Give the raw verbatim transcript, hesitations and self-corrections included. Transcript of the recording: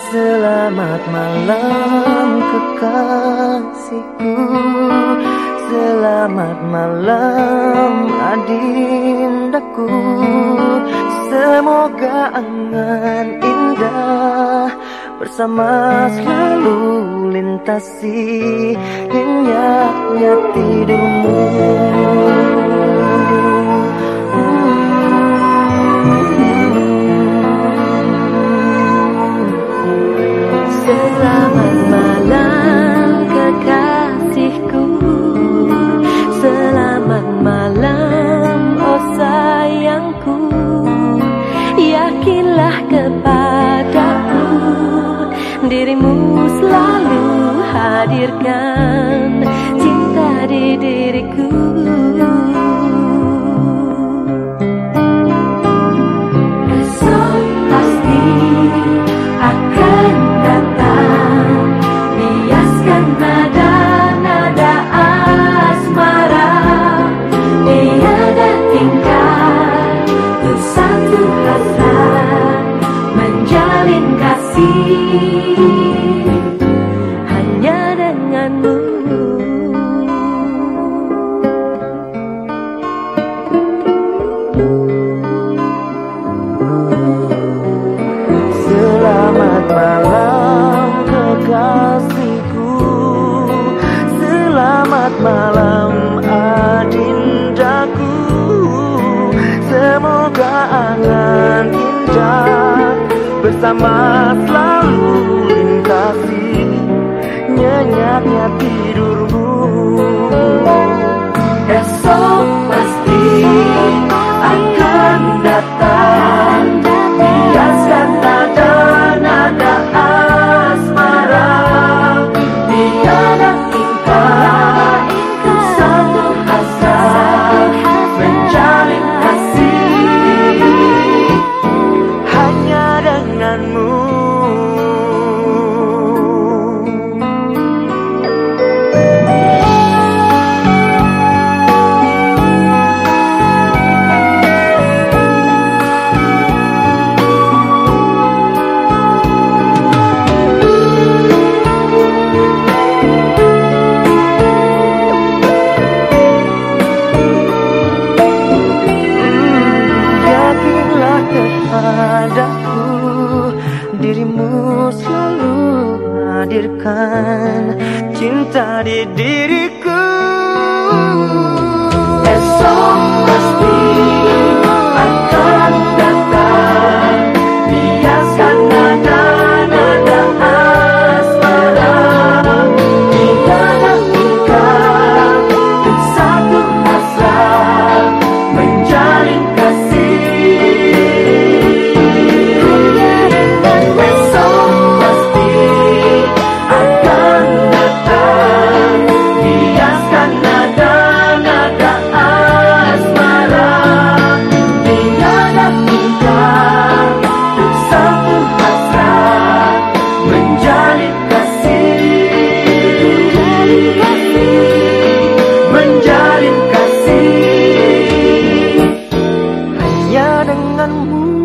Selamat malam kekasihku, selamat malam adindaku. Semoga angan indah bersama selalu lintasi nyenyak tidurmu. Selamat malam kekasihku, selamat malam oh sayangku. Yakinlah kepadaku, dirimu selalu hadirkan cinta di diriku. Esok pasti akan nada-nada asmara, tiada tingkah untuk satu hasrat menjalin kasih hanya denganmu. Selamat malam kekasihku, selamat malam adindaku. Semoga angan indah bersama selalu lintasi nyenyaknya tidurmu. Esok pasti akan datang, biaskan nada-nada asmara, tiada tingkah untuk satu hasrat menjalin kasih hanya denganmu. Padaku, dirimu selalu hadirkan cinta di diriku. Esok pasti akan datang, biaskan nada-nada asmara, tiada tingkah untuk satu hasrat menjalin kasih. Menjalin kasih hanya denganmu.